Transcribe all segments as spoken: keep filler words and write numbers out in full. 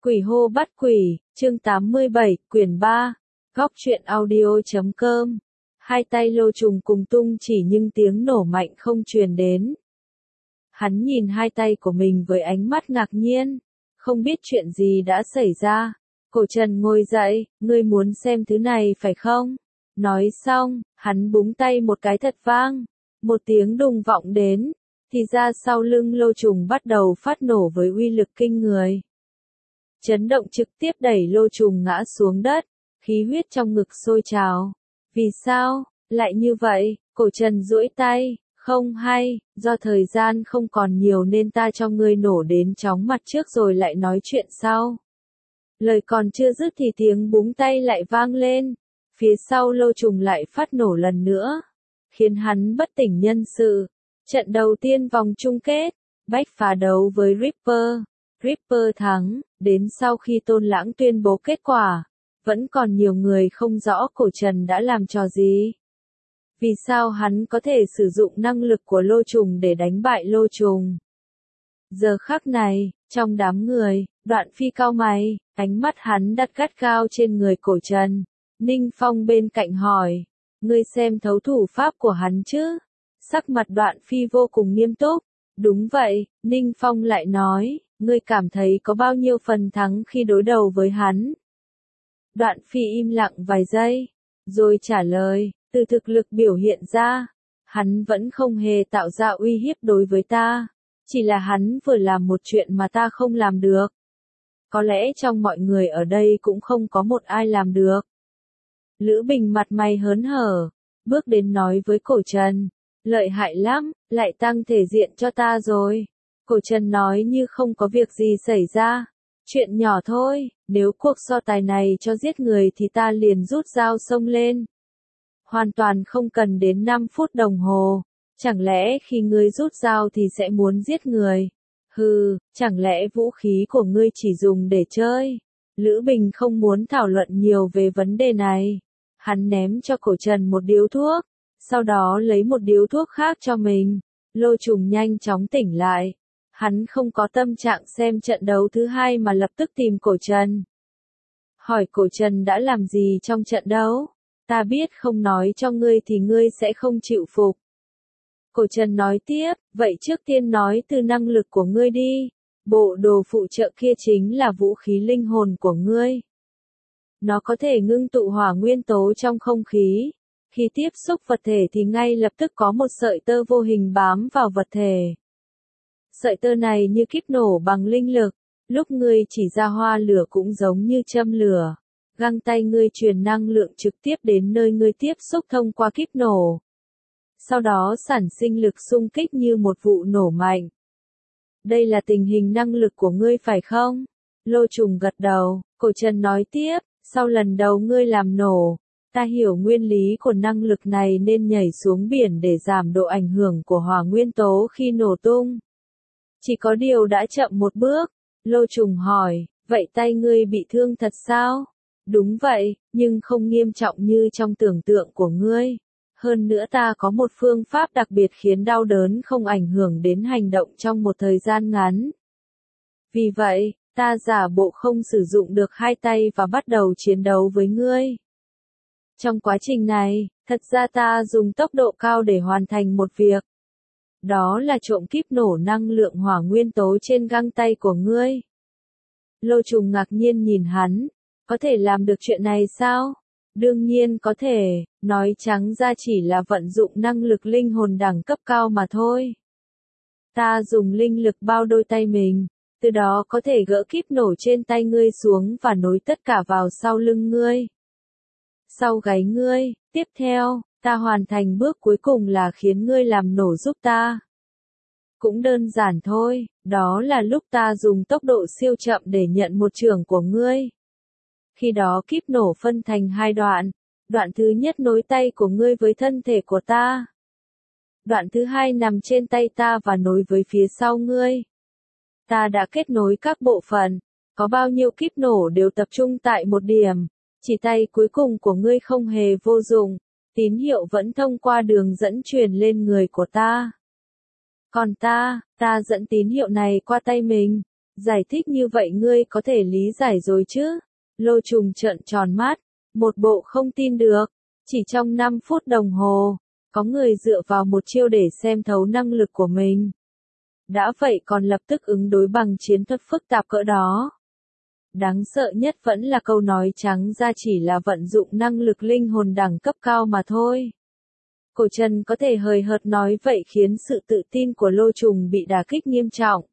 Quỷ hô bắt quỷ, chương tám mươi bảy, quyển ba, góc truyện audio.com. Hai tay Lô Trùng cùng tung chỉ nhưng tiếng nổ mạnh không truyền đến. Hắn nhìn hai tay của mình với ánh mắt ngạc nhiên, không biết chuyện gì đã xảy ra. Cổ Trần ngồi dậy, ngươi muốn xem thứ này phải không? Nói xong, hắn búng tay một cái thật vang, một tiếng đùng vọng đến, thì ra sau lưng Lô Trùng bắt đầu phát nổ với uy lực kinh người. Chấn động trực tiếp đẩy Lô Trùng ngã xuống đất, khí huyết trong ngực sôi trào. Vì sao, lại như vậy? Cổ Trần duỗi tay, không hay, do thời gian không còn nhiều nên ta cho ngươi nổ đến chóng mặt trước rồi lại nói chuyện sau. Lời còn chưa dứt thì tiếng búng tay lại vang lên, phía sau Lô Trùng lại phát nổ lần nữa, khiến hắn bất tỉnh nhân sự. Trận đầu tiên vòng chung kết, Bách Phá đấu với Ripper. Ripper thắng, đến sau khi Tôn Lãng tuyên bố kết quả, vẫn còn nhiều người không rõ Cổ Trần đã làm trò gì. Vì sao hắn có thể sử dụng năng lực của Lô Trùng để đánh bại Lô Trùng? Giờ khắc này, trong đám người, Đoạn Phi cau mày, ánh mắt hắn đặt gắt gao trên người Cổ Trần. Ninh Phong bên cạnh hỏi, ngươi xem thấu thủ pháp của hắn chứ? Sắc mặt Đoạn Phi vô cùng nghiêm túc. Đúng vậy, Ninh Phong lại nói, ngươi cảm thấy có bao nhiêu phần thắng khi đối đầu với hắn? Đoạn Phi im lặng vài giây, rồi trả lời, từ thực lực biểu hiện ra, hắn vẫn không hề tạo ra uy hiếp đối với ta, chỉ là hắn vừa làm một chuyện mà ta không làm được. Có lẽ trong mọi người ở đây cũng không có một ai làm được. Lữ Bình mặt mày hớn hở, bước đến nói với Cổ Trần, lợi hại lắm, lại tăng thể diện cho ta rồi. Cổ Trần nói như không có việc gì xảy ra. Chuyện nhỏ thôi, nếu cuộc so tài này cho giết người thì ta liền rút dao xông lên. Hoàn toàn không cần đến năm phút đồng hồ. Chẳng lẽ khi ngươi rút dao thì sẽ muốn giết người? Hừ, chẳng lẽ vũ khí của ngươi chỉ dùng để chơi? Lữ Bình không muốn thảo luận nhiều về vấn đề này. Hắn ném cho Cổ Trần một điếu thuốc, sau đó lấy một điếu thuốc khác cho mình. Lô Trùng nhanh chóng tỉnh lại. Hắn không có tâm trạng xem trận đấu thứ hai mà lập tức tìm Cổ Trần. Hỏi Cổ Trần đã làm gì trong trận đấu? Ta biết không nói cho ngươi thì ngươi sẽ không chịu phục. Cổ Trần nói tiếp, vậy trước tiên nói từ năng lực của ngươi đi. Bộ đồ phụ trợ kia chính là vũ khí linh hồn của ngươi. Nó có thể ngưng tụ hỏa nguyên tố trong không khí. Khi tiếp xúc vật thể thì ngay lập tức có một sợi tơ vô hình bám vào vật thể. Sợi tơ này như kíp nổ bằng linh lực, lúc ngươi chỉ ra hoa lửa cũng giống như châm lửa. Găng tay ngươi truyền năng lượng trực tiếp đến nơi ngươi tiếp xúc thông qua kíp nổ. Sau đó sản sinh lực xung kích như một vụ nổ mạnh. Đây là tình hình năng lực của ngươi phải không? Lô Trùng gật đầu, Cổ Trần nói tiếp, sau lần đầu ngươi làm nổ, ta hiểu nguyên lý của năng lực này nên nhảy xuống biển để giảm độ ảnh hưởng của hỏa nguyên tố khi nổ tung. Chỉ có điều đã chậm một bước. Lô Trùng hỏi, vậy tay ngươi bị thương thật sao? Đúng vậy, nhưng không nghiêm trọng như trong tưởng tượng của ngươi. Hơn nữa ta có một phương pháp đặc biệt khiến đau đớn không ảnh hưởng đến hành động trong một thời gian ngắn. Vì vậy, ta giả bộ không sử dụng được hai tay và bắt đầu chiến đấu với ngươi. Trong quá trình này, thật ra ta dùng tốc độ cao để hoàn thành một việc. Đó là trộm kíp nổ năng lượng hỏa nguyên tố trên găng tay của ngươi. Lô Trùng ngạc nhiên nhìn hắn, có thể làm được chuyện này sao? Đương nhiên có thể, nói trắng ra chỉ là vận dụng năng lực linh hồn đẳng cấp cao mà thôi. Ta dùng linh lực bao đôi tay mình, từ đó có thể gỡ kíp nổ trên tay ngươi xuống và nối tất cả vào sau lưng ngươi. Sau gáy ngươi, tiếp theo, ta hoàn thành bước cuối cùng là khiến ngươi làm nổ giúp ta. Cũng đơn giản thôi, đó là lúc ta dùng tốc độ siêu chậm để nhận một chưởng của ngươi. Khi đó kíp nổ phân thành hai đoạn, đoạn thứ nhất nối tay của ngươi với thân thể của ta. Đoạn thứ hai nằm trên tay ta và nối với phía sau ngươi. Ta đã kết nối các bộ phận, có bao nhiêu kíp nổ đều tập trung tại một điểm, chỉ tay cuối cùng của ngươi không hề vô dụng, tín hiệu vẫn thông qua đường dẫn truyền lên người của ta. Còn ta, ta dẫn tín hiệu này qua tay mình, Giải thích như vậy ngươi có thể lý giải rồi chứ? Lô Trùng trợn tròn mắt, một bộ không tin được. Chỉ trong năm phút đồng hồ, có người dựa vào một chiêu để xem thấu năng lực của mình. Đã vậy còn lập tức ứng đối bằng chiến thuật phức tạp cỡ đó. Đáng sợ nhất vẫn là câu nói trắng ra chỉ là vận dụng năng lực linh hồn đẳng cấp cao mà thôi. Cổ Trần có thể hời hợt nói vậy khiến sự tự tin của Lô Trùng bị đả kích nghiêm trọng.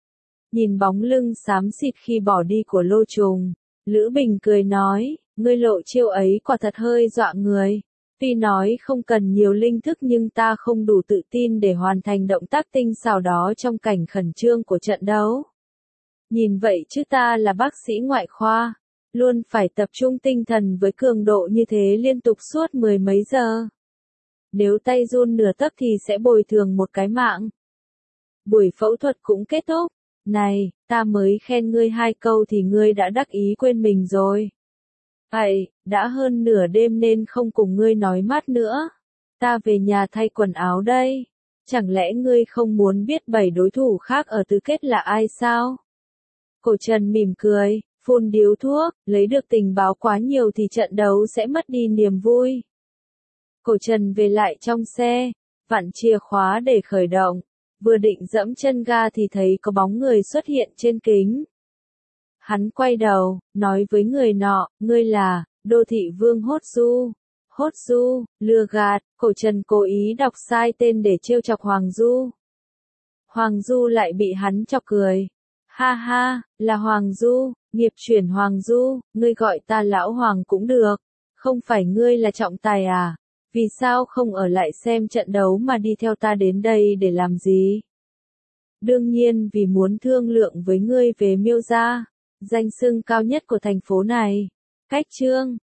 Nhìn bóng lưng xám xịt khi bỏ đi của Lô Trùng, Lữ Bình cười nói, ngươi lộ chiêu ấy quả thật hơi dọa người. Tuy nói không cần nhiều linh thức nhưng ta không đủ tự tin để hoàn thành động tác tinh xảo đó trong cảnh khẩn trương của trận đấu. Nhìn vậy chứ ta là bác sĩ ngoại khoa, luôn phải tập trung tinh thần với cường độ như thế liên tục suốt mười mấy giờ. Nếu tay run nửa tấc thì sẽ bồi thường một cái mạng. Buổi phẫu thuật cũng kết thúc. Này, ta mới khen ngươi hai câu thì ngươi đã đắc ý quên mình rồi. Vậy, đã hơn nửa đêm nên không cùng ngươi nói mát nữa. Ta về nhà thay quần áo đây. Chẳng lẽ ngươi không muốn biết bảy đối thủ khác ở tứ kết là ai sao? Cổ Trần mỉm cười, phun điếu thuốc, lấy được tình báo quá nhiều thì trận đấu sẽ mất đi niềm vui. Cổ Trần về lại trong xe, vặn chìa khóa để khởi động. Vừa định dẫm chân ga thì thấy có bóng người xuất hiện trên kính. Hắn quay đầu, nói với người nọ, ngươi là, đô thị vương Hốt Du. Hốt Du, lừa gạt, Cổ Trần cố ý đọc sai tên để trêu chọc Hoàng Du. Hoàng Du lại bị hắn chọc cười. Ha ha, là Hoàng Du, nghiệp chuyển Hoàng Du, ngươi gọi ta lão Hoàng cũng được. Không phải ngươi là trọng tài à? Vì sao không ở lại xem trận đấu mà đi theo ta đến đây để làm gì? Đương nhiên vì muốn thương lượng với ngươi về Miêu gia, danh xưng cao nhất của thành phố này. Cách chương